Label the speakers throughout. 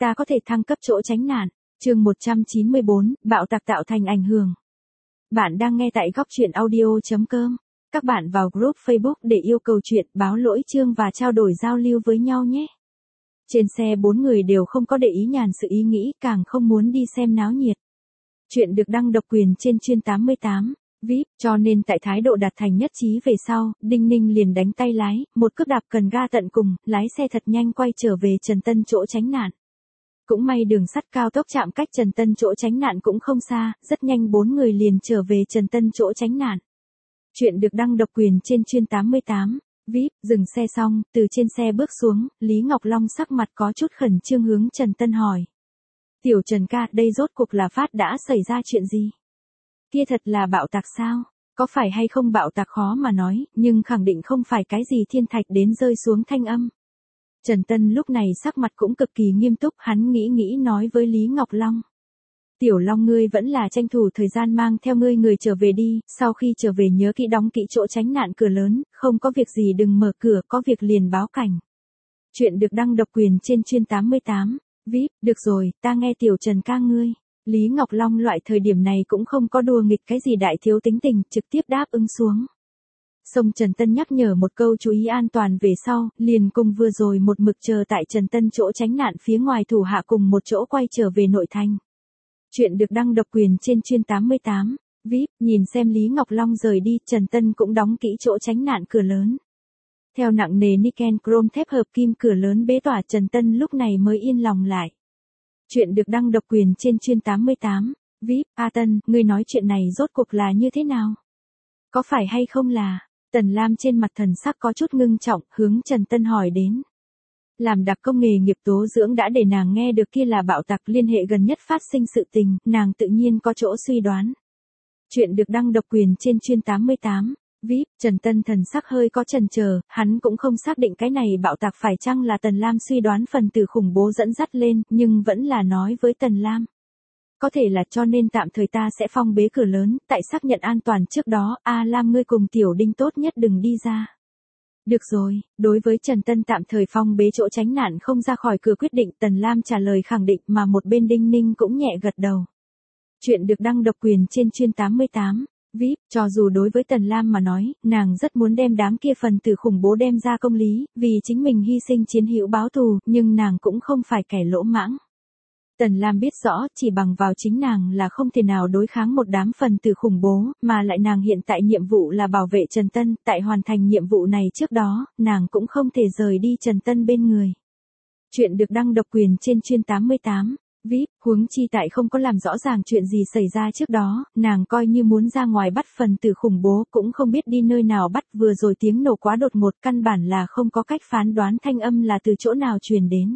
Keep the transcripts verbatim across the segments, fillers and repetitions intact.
Speaker 1: ta có thể thăng cấp chỗ tránh nạn. Chương một trăm chín mươi bốn, bạo tạc tạo thành ảnh hưởng. Bạn đang nghe tại góc truyện audio chấm com. Các bạn vào group Facebook để yêu cầu chuyện, báo lỗi chương và trao đổi giao lưu với nhau nhé. Trên xe bốn người đều không có để ý nhàn sự ý nghĩ, càng không muốn đi xem náo nhiệt. Chuyện được đăng độc quyền trên chuyên tám mươi tám vê i pê, cho nên tại thái độ đạt thành nhất trí về sau, Đinh Ninh liền đánh tay lái, một cước đạp cần ga tận cùng, lái xe thật nhanh quay trở về Trần Tân chỗ tránh nạn. Cũng may đường sắt cao tốc chạm cách Trần Tân chỗ tránh nạn cũng không xa, rất nhanh bốn người liền trở về Trần Tân chỗ tránh nạn. Chuyện được đăng độc quyền trên chuyên tám mươi tám vê i pê, dừng xe xong, từ trên xe bước xuống, Lý Ngọc Long sắc mặt có chút khẩn trương hướng Trần Tân hỏi. Tiểu Trần ca, đây rốt cuộc là phát đã xảy ra chuyện gì? Kia thật là bạo tạc sao? Có phải hay không bạo tạc khó mà nói, nhưng khẳng định không phải cái gì thiên thạch đến rơi xuống thanh âm. Trần Tân lúc này sắc mặt cũng cực kỳ nghiêm túc, hắn nghĩ nghĩ nói với Lý Ngọc Long. Tiểu Long, ngươi vẫn là tranh thủ thời gian mang theo ngươi người trở về đi, sau khi trở về nhớ kỹ đóng kỹ chỗ tránh nạn cửa lớn, không có việc gì đừng mở cửa, có việc liền báo cảnh. Chuyện được đăng độc quyền trên chuyên tám mươi tám vê i pê, được rồi, ta nghe Tiểu Trần ca ngươi. Lý Ngọc Long loại thời điểm này cũng không có đùa nghịch cái gì đại thiếu tính tình, trực tiếp đáp ứng xuống. Xong Trần Tân nhắc nhở một câu chú ý an toàn về sau, liền cùng vừa rồi một mực chờ tại Trần Tân chỗ tránh nạn phía ngoài thủ hạ cùng một chỗ quay trở về nội thành. Chuyện được đăng độc quyền trên chuyên tám mươi tám vê i pê, nhìn xem Lý Ngọc Long rời đi, Trần Tân cũng đóng kỹ chỗ tránh nạn cửa lớn. Theo nặng nề niken chrome thép hợp kim cửa lớn bế tỏa, Trần Tân lúc này mới yên lòng lại. Chuyện được đăng độc quyền trên chuyên tám mươi tám vê i pê, A Tân, ngươi nói chuyện này rốt cuộc là như thế nào? Có phải hay không là... Tần Lam trên mặt thần sắc có chút ngưng trọng, hướng Trần Tân hỏi đến. Làm đặc công nghề nghiệp tố dưỡng đã để nàng nghe được kia là bạo tạc liên hệ gần nhất phát sinh sự tình, nàng tự nhiên có chỗ suy đoán. Chuyện được đăng độc quyền trên chuyên tám mươi tám vê i pê, Trần Tân thần sắc hơi có chần chờ, hắn cũng không xác định cái này bạo tạc phải chăng là Tần Lam suy đoán phần tử khủng bố dẫn dắt lên, nhưng vẫn là nói với Tần Lam. Có thể là cho nên tạm thời ta sẽ phong bế cửa lớn, tại xác nhận an toàn trước đó, A Lam ngươi cùng Tiểu Đinh tốt nhất đừng đi ra. Được rồi, đối với Trần Tân tạm thời phong bế chỗ tránh nạn không ra khỏi cửa quyết định, Tần Lam trả lời khẳng định, mà một bên Đinh Ninh cũng nhẹ gật đầu. Chuyện được đăng độc quyền trên chuyên tám mươi tám vê i pê, cho dù đối với Tần Lam mà nói, nàng rất muốn đem đám kia phần tử khủng bố đem ra công lý, vì chính mình hy sinh chiến hữu báo thù, nhưng nàng cũng không phải kẻ lỗ mãng. Tần Lam biết rõ, chỉ bằng vào chính nàng là không thể nào đối kháng một đám phần tử khủng bố, mà lại nàng hiện tại nhiệm vụ là bảo vệ Trần Tân, tại hoàn thành nhiệm vụ này trước đó, nàng cũng không thể rời đi Trần Tân bên người. Chuyện được đăng độc quyền trên chuyên tám mươi tám vê i pê, huống chi tại không có làm rõ ràng chuyện gì xảy ra trước đó, nàng coi như muốn ra ngoài bắt phần tử khủng bố cũng không biết đi nơi nào bắt, vừa rồi tiếng nổ quá đột ngột, căn bản là không có cách phán đoán thanh âm là từ chỗ nào truyền đến.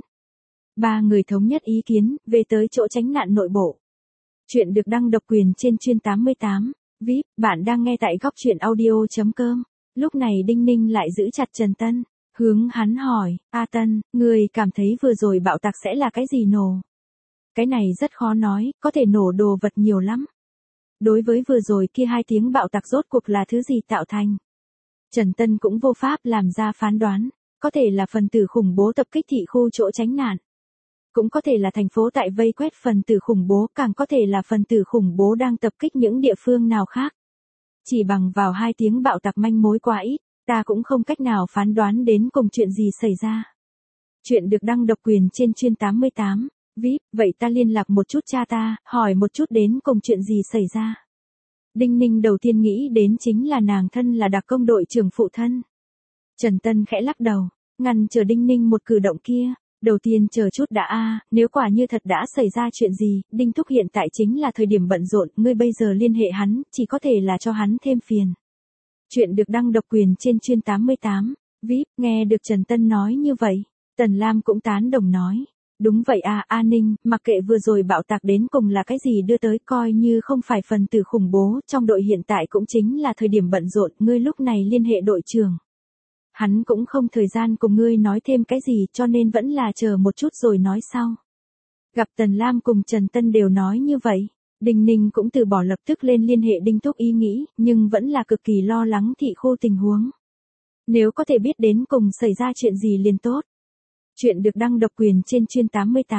Speaker 1: Ba người thống nhất ý kiến, về tới chỗ tránh nạn nội bộ. Chuyện được đăng độc quyền trên chuyên tám mươi tám vê i pê, bạn đang nghe tại góc truyện audio chấm com. Lúc này Đinh Ninh lại giữ chặt Trần Tân, hướng hắn hỏi, A Tân, người cảm thấy vừa rồi bạo tạc sẽ là cái gì nổ? Cái này rất khó nói, có thể nổ đồ vật nhiều lắm. Đối với vừa rồi kia hai tiếng bạo tạc rốt cuộc là thứ gì tạo thành? Trần Tân cũng vô pháp làm ra phán đoán, có thể là phần tử khủng bố tập kích thị khu chỗ tránh nạn. Cũng có thể là thành phố tại vây quét phần tử khủng bố, càng có thể là phần tử khủng bố đang tập kích những địa phương nào khác. Chỉ bằng vào hai tiếng bạo tạc manh mối quá ít, ta cũng không cách nào phán đoán đến cùng chuyện gì xảy ra. Chuyện được đăng độc quyền trên chuyên tám mươi tám vê i pê, vậy ta liên lạc một chút cha ta, hỏi một chút đến cùng chuyện gì xảy ra. Đinh Ninh đầu tiên nghĩ đến chính là nàng thân là đặc công đội trưởng phụ thân. Trần Tân khẽ lắc đầu, ngăn chờ Đinh Ninh một cử động kia. Đầu tiên chờ chút đã a, nếu quả như thật đã xảy ra chuyện gì, Đinh Thúc hiện tại chính là thời điểm bận rộn, ngươi bây giờ liên hệ hắn, chỉ có thể là cho hắn thêm phiền. Chuyện được đăng độc quyền trên chuyên tám mươi tám vê i pê, nghe được Trần Tân nói như vậy, Tần Lam cũng tán đồng nói. Đúng vậy à, A Ninh, mặc kệ vừa rồi bạo tạc đến cùng là cái gì đưa tới, coi như không phải phần tử khủng bố, trong đội hiện tại cũng chính là thời điểm bận rộn, ngươi lúc này liên hệ đội trưởng. Hắn cũng không thời gian cùng ngươi nói thêm cái gì, cho nên vẫn là chờ một chút rồi nói sau. Gặp Tần Lam cùng Trần Tân đều nói như vậy, Đinh Ninh cũng từ bỏ lập tức lên liên hệ Đinh Thúc ý nghĩ, nhưng vẫn là cực kỳ lo lắng thị khu tình huống. Nếu có thể biết đến cùng xảy ra chuyện gì liền tốt. Chuyện được đăng độc quyền trên chuyên tám mươi tám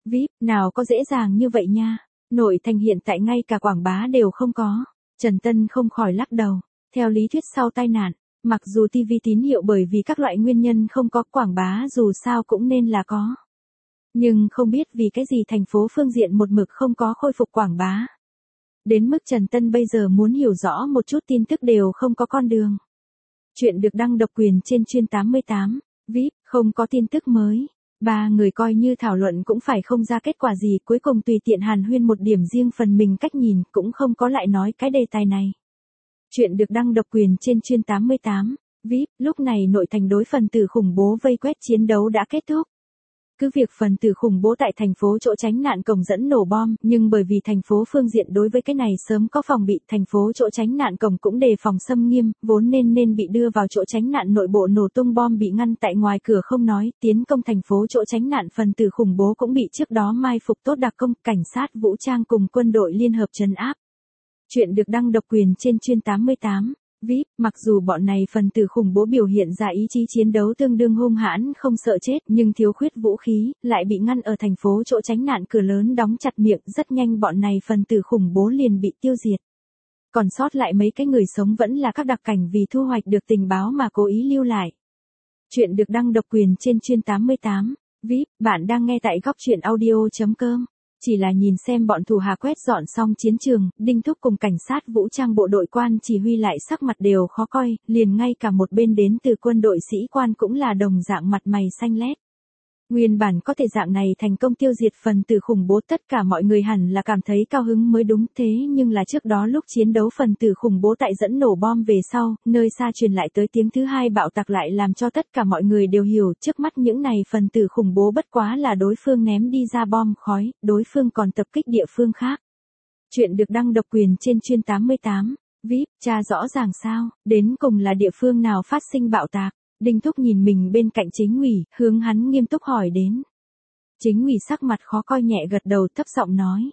Speaker 1: vê i pê, nào có dễ dàng như vậy nha. Nội thành hiện tại ngay cả quảng bá đều không có. Trần Tân không khỏi lắc đầu. Theo lý thuyết sau tai nạn, mặc dù ti vi tín hiệu bởi vì các loại nguyên nhân không có, quảng bá dù sao cũng nên là có. Nhưng không biết vì cái gì thành phố phương diện một mực không có khôi phục quảng bá. Đến mức Trần Tân bây giờ muốn hiểu rõ một chút tin tức đều không có con đường. Chuyện được đăng độc quyền trên chuyên tám mươi tám, vê i pê, không có tin tức mới. Ba người coi như thảo luận cũng phải không ra kết quả gì, cuối cùng tùy tiện hàn huyên một điểm riêng phần mình cách nhìn, cũng không có lại nói cái đề tài này. Chuyện được đăng độc quyền trên chuyên tám mươi tám, vê i pê, lúc này nội thành đối phần tử khủng bố vây quét chiến đấu đã kết thúc. Cứ việc phần tử khủng bố tại thành phố chỗ tránh nạn cổng dẫn nổ bom, nhưng bởi vì thành phố phương diện đối với cái này sớm có phòng bị, thành phố chỗ tránh nạn cổng cũng đề phòng xâm nghiêm, vốn nên nên bị đưa vào chỗ tránh nạn nội bộ nổ tung bom bị ngăn tại ngoài cửa không nói, tiến công thành phố chỗ tránh nạn phần tử khủng bố cũng bị trước đó mai phục tốt đặc công, cảnh sát vũ trang cùng quân đội liên hợp trấn áp. Chuyện được đăng độc quyền trên chuyên tám mươi tám. vê i pê, mặc dù bọn này phần tử khủng bố biểu hiện ra ý chí chiến đấu tương đương hung hãn không sợ chết nhưng thiếu khuyết vũ khí, lại bị ngăn ở thành phố chỗ tránh nạn cửa lớn đóng chặt miệng, rất nhanh bọn này phần tử khủng bố liền bị tiêu diệt. Còn sót lại mấy cái người sống vẫn là các đặc cảnh vì thu hoạch được tình báo mà cố ý lưu lại. Chuyện được đăng độc quyền trên chuyên tám mươi tám, vê i pê, bạn đang nghe tại góc truyện audio chấm com. Chỉ là nhìn xem bọn thủ hạ quét dọn xong chiến trường, Đinh Thúc cùng cảnh sát vũ trang bộ đội quan chỉ huy lại sắc mặt đều khó coi, liền ngay cả một bên đến từ quân đội sĩ quan cũng là đồng dạng mặt mày xanh lét. Nguyên bản có thể dạng này thành công tiêu diệt phần tử khủng bố, tất cả mọi người hẳn là cảm thấy cao hứng mới đúng, thế nhưng là trước đó lúc chiến đấu phần tử khủng bố tại dẫn nổ bom về sau, nơi xa truyền lại tới tiếng thứ hai bạo tạc lại làm cho tất cả mọi người đều hiểu trước mắt những này phần tử khủng bố bất quá là đối phương ném đi ra bom khói, đối phương còn tập kích địa phương khác. Chuyện được đăng độc quyền trên chuyên tám mươi tám, vê i pê, tra rõ ràng sao, đến cùng là địa phương nào phát sinh bạo tạc. Đinh Thúc nhìn mình bên cạnh Chính ủy, hướng hắn nghiêm túc hỏi đến. Chính ủy sắc mặt khó coi nhẹ gật đầu thấp giọng nói.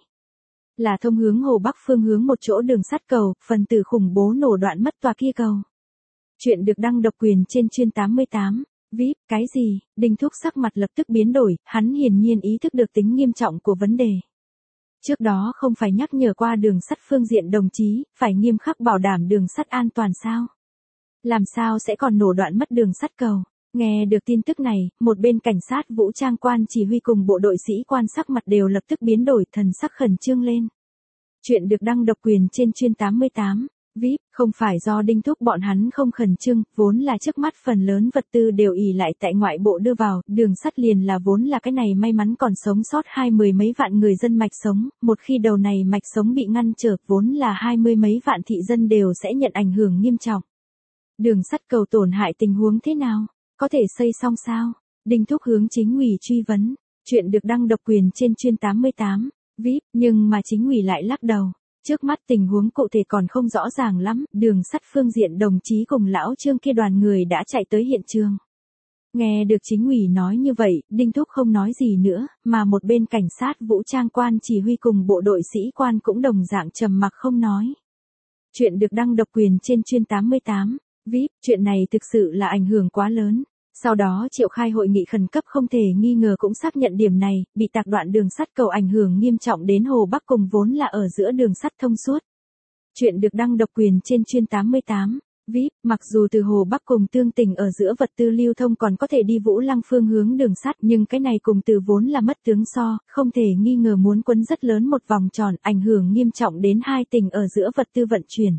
Speaker 1: Là thông hướng Hồ Bắc phương hướng một chỗ đường sắt cầu, phần tử khủng bố nổ đoạn mất tòa kia cầu. Chuyện được đăng độc quyền trên chuyên tám mươi tám, vê i pê, cái gì? Đinh Thúc sắc mặt lập tức biến đổi, hắn hiển nhiên ý thức được tính nghiêm trọng của vấn đề. Trước đó không phải nhắc nhở qua đường sắt phương diện đồng chí, phải nghiêm khắc bảo đảm đường sắt an toàn sao? Làm sao sẽ còn nổ đoạn mất đường sắt cầu? Nghe được tin tức này, một bên cảnh sát vũ trang quan chỉ huy cùng bộ đội sĩ quan sắc mặt đều lập tức biến đổi, thần sắc khẩn trương lên. Chuyện được đăng độc quyền trên chuyên tám mươi tám, vê i pê, không phải do Đinh Thúc bọn hắn không khẩn trương, vốn là trước mắt phần lớn vật tư đều ỉ lại tại ngoại bộ đưa vào, đường sắt liền là vốn là cái này may mắn còn sống sót hai mười mấy vạn người dân mạch sống, một khi đầu này mạch sống bị ngăn trở, vốn là hai mươi mấy vạn thị dân đều sẽ nhận ảnh hưởng nghiêm trọng. Đường sắt cầu tổn hại tình huống thế nào? Có thể xây xong sao? Đinh Thúc hướng Chính ủy truy vấn. Chuyện được đăng độc quyền trên chuyên tám mươi tám, vê i pê, nhưng mà Chính ủy lại lắc đầu. Trước mắt tình huống cụ thể còn không rõ ràng lắm, đường sắt phương diện đồng chí cùng lão Trương kia đoàn người đã chạy tới hiện trường. Nghe được Chính ủy nói như vậy, Đinh Thúc không nói gì nữa, mà một bên cảnh sát vũ trang quan chỉ huy cùng bộ đội sĩ quan cũng đồng dạng trầm mặc không nói. Chuyện được đăng độc quyền trên chuyên tám mươi tám, vê i pê, chuyện này thực sự là ảnh hưởng quá lớn. Sau đó triệu khai hội nghị khẩn cấp không thể nghi ngờ cũng xác nhận điểm này, bị tạc đoạn đường sắt cầu ảnh hưởng nghiêm trọng đến Hồ Bắc cùng vốn là ở giữa đường sắt thông suốt. Chuyện được đăng độc quyền trên chuyên tám mươi tám, vê i pê, mặc dù từ Hồ Bắc cùng Tương Tình ở giữa vật tư lưu thông còn có thể đi Vũ Lăng phương hướng đường sắt, nhưng cái này cùng từ vốn là mất tướng so, không thể nghi ngờ muốn quấn rất lớn một vòng tròn, ảnh hưởng nghiêm trọng đến hai tỉnh ở giữa vật tư vận chuyển.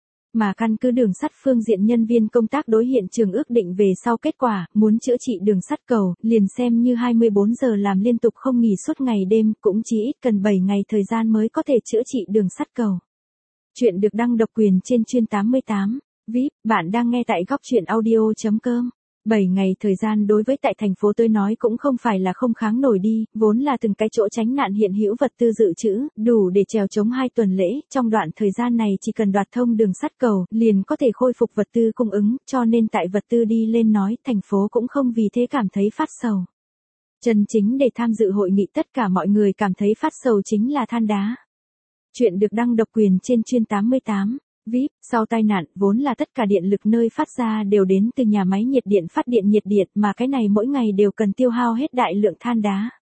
Speaker 1: Mà căn cứ đường sắt phương diện nhân viên công tác đối hiện trường ước định về sau kết quả, muốn chữa trị đường sắt cầu, liền xem như hai mươi bốn giờ làm liên tục không nghỉ suốt ngày đêm, cũng chỉ ít cần bảy ngày thời gian mới có thể chữa trị đường sắt cầu. Chuyện được đăng độc quyền trên chuyên tám mươi tám, vê i pê, bạn đang nghe tại góc truyện audio chấm com. bảy ngày thời gian đối với tại thành phố tôi nói cũng không phải là không kháng nổi đi, vốn là từng cái chỗ tránh nạn hiện hữu vật tư dự trữ, đủ để trèo chống hai tuần lễ, trong đoạn thời gian này chỉ cần đoạt thông đường sắt cầu, liền có thể khôi phục vật tư cung ứng, cho nên tại vật tư đi lên nói, thành phố cũng không vì thế cảm thấy phát sầu. Chân chính để tham dự hội nghị tất cả mọi người cảm thấy phát sầu chính là than đá. Chuyện được đăng độc quyền trên chuyên tám mươi tám. vê i pê, sau tai nạn, vốn là tất cả điện lực nơi phát ra đều đến từ nhà máy nhiệt điện phát điện nhiệt điện mà cái này mỗi ngày đều cần tiêu hao hết đại lượng than đá.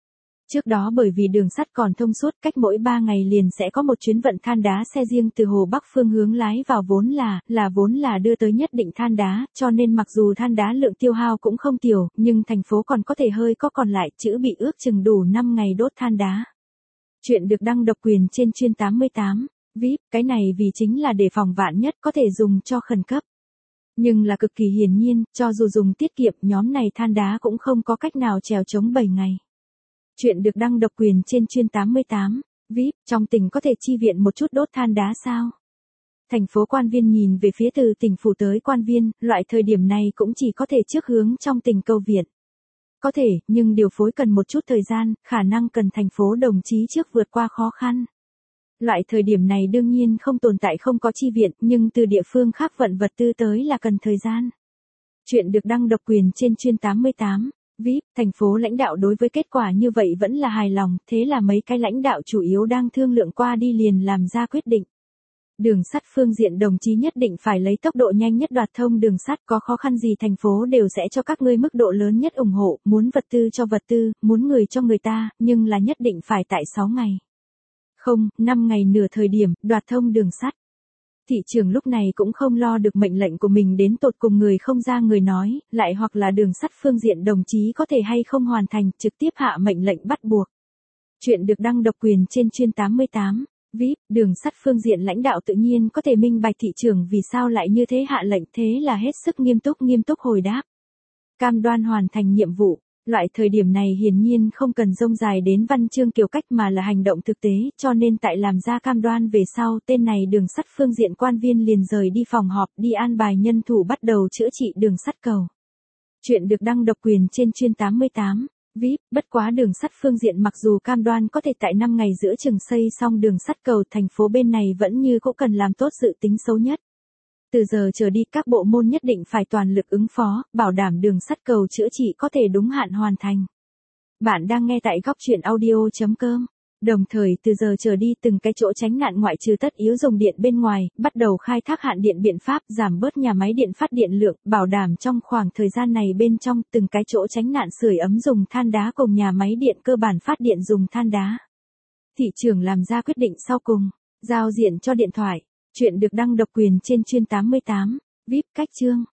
Speaker 1: Trước đó bởi vì đường sắt còn thông suốt, cách mỗi ba ngày liền sẽ có một chuyến vận than đá xe riêng từ Hồ Bắc phương hướng lái vào vốn là, là vốn là đưa tới nhất định than đá, cho nên mặc dù than đá lượng tiêu hao cũng không tiểu, nhưng thành phố còn có thể hơi có còn lại, chữ bị ước chừng đủ năm ngày đốt than đá. Chuyện được đăng độc quyền trên chuyên tám mươi tám, vê i pê, cái này vì chính là để phòng vạn nhất có thể dùng cho khẩn cấp. Nhưng là cực kỳ hiển nhiên, cho dù dùng tiết kiệm, nhóm này than đá cũng không có cách nào trèo chống bảy ngày. Chuyện được đăng độc quyền trên chuyên tám mươi tám, vê i pê, trong tỉnh có thể chi viện một chút đốt than đá sao? Thành phố Quan Viên nhìn về phía từ tỉnh phủ tới Quan Viên, loại thời điểm này cũng chỉ có thể trước hướng trong tỉnh cầu viện. Có thể, nhưng điều phối cần một chút thời gian, khả năng cần thành phố đồng chí trước vượt qua khó khăn. Loại thời điểm này đương nhiên không tồn tại không có chi viện, nhưng từ địa phương khác vận vật tư tới là cần thời gian. Chuyện được đăng độc quyền trên chuyên tám mươi tám, vê i pê, thành phố lãnh đạo đối với kết quả như vậy vẫn là hài lòng, thế là mấy cái lãnh đạo chủ yếu đang thương lượng qua đi liền làm ra quyết định. Đường sắt phương diện đồng chí nhất định phải lấy tốc độ nhanh nhất đoạt thông đường sắt, có khó khăn gì thành phố đều sẽ cho các ngươi mức độ lớn nhất ủng hộ, muốn vật tư cho vật tư, muốn người cho người ta, nhưng là nhất định phải tại sáu ngày. Không, năm ngày nửa thời điểm, đoạt thông đường sắt. Thị trường lúc này cũng không lo được mệnh lệnh của mình đến tột cùng người không ra người nói, lại hoặc là đường sắt phương diện đồng chí có thể hay không hoàn thành, trực tiếp hạ mệnh lệnh bắt buộc. Chuyện được đăng độc quyền trên chuyên tám mươi tám, vê i pê, đường sắt phương diện lãnh đạo tự nhiên có thể minh bạch thị trường vì sao lại như thế hạ lệnh, thế là hết sức nghiêm túc nghiêm túc hồi đáp. Cam đoan hoàn thành nhiệm vụ. Loại thời điểm này hiển nhiên không cần rông dài đến văn chương kiểu cách mà là hành động thực tế, cho nên tại làm ra cam đoan về sau, tên này đường sắt phương diện Quan Viên liền rời đi phòng họp đi an bài nhân thủ bắt đầu chữa trị đường sắt cầu. Chuyện được đăng độc quyền trên chuyên tám mươi tám, vê i pê, bất quá đường sắt phương diện mặc dù cam đoan có thể tại năm ngày giữa chừng xây xong đường sắt cầu, thành phố bên này vẫn như cũng cần làm tốt dự tính xấu nhất. Từ giờ trở đi các bộ môn nhất định phải toàn lực ứng phó, bảo đảm đường sắt cầu chữa trị có thể đúng hạn hoàn thành. Bạn đang nghe tại góc chuyện audio chấm com. Đồng thời từ giờ trở đi từng cái chỗ tránh nạn ngoại trừ tất yếu dùng điện bên ngoài, bắt đầu khai thác hạn điện biện pháp giảm bớt nhà máy điện phát điện lượng, bảo đảm trong khoảng thời gian này bên trong từng cái chỗ tránh nạn sưởi ấm dùng than đá cùng nhà máy điện cơ bản phát điện dùng than đá. Thị trường làm ra quyết định sau cùng, giao diện cho điện thoại. Chuyện được đăng độc quyền trên chuyên tám mươi tám, vê i pê, cách chương.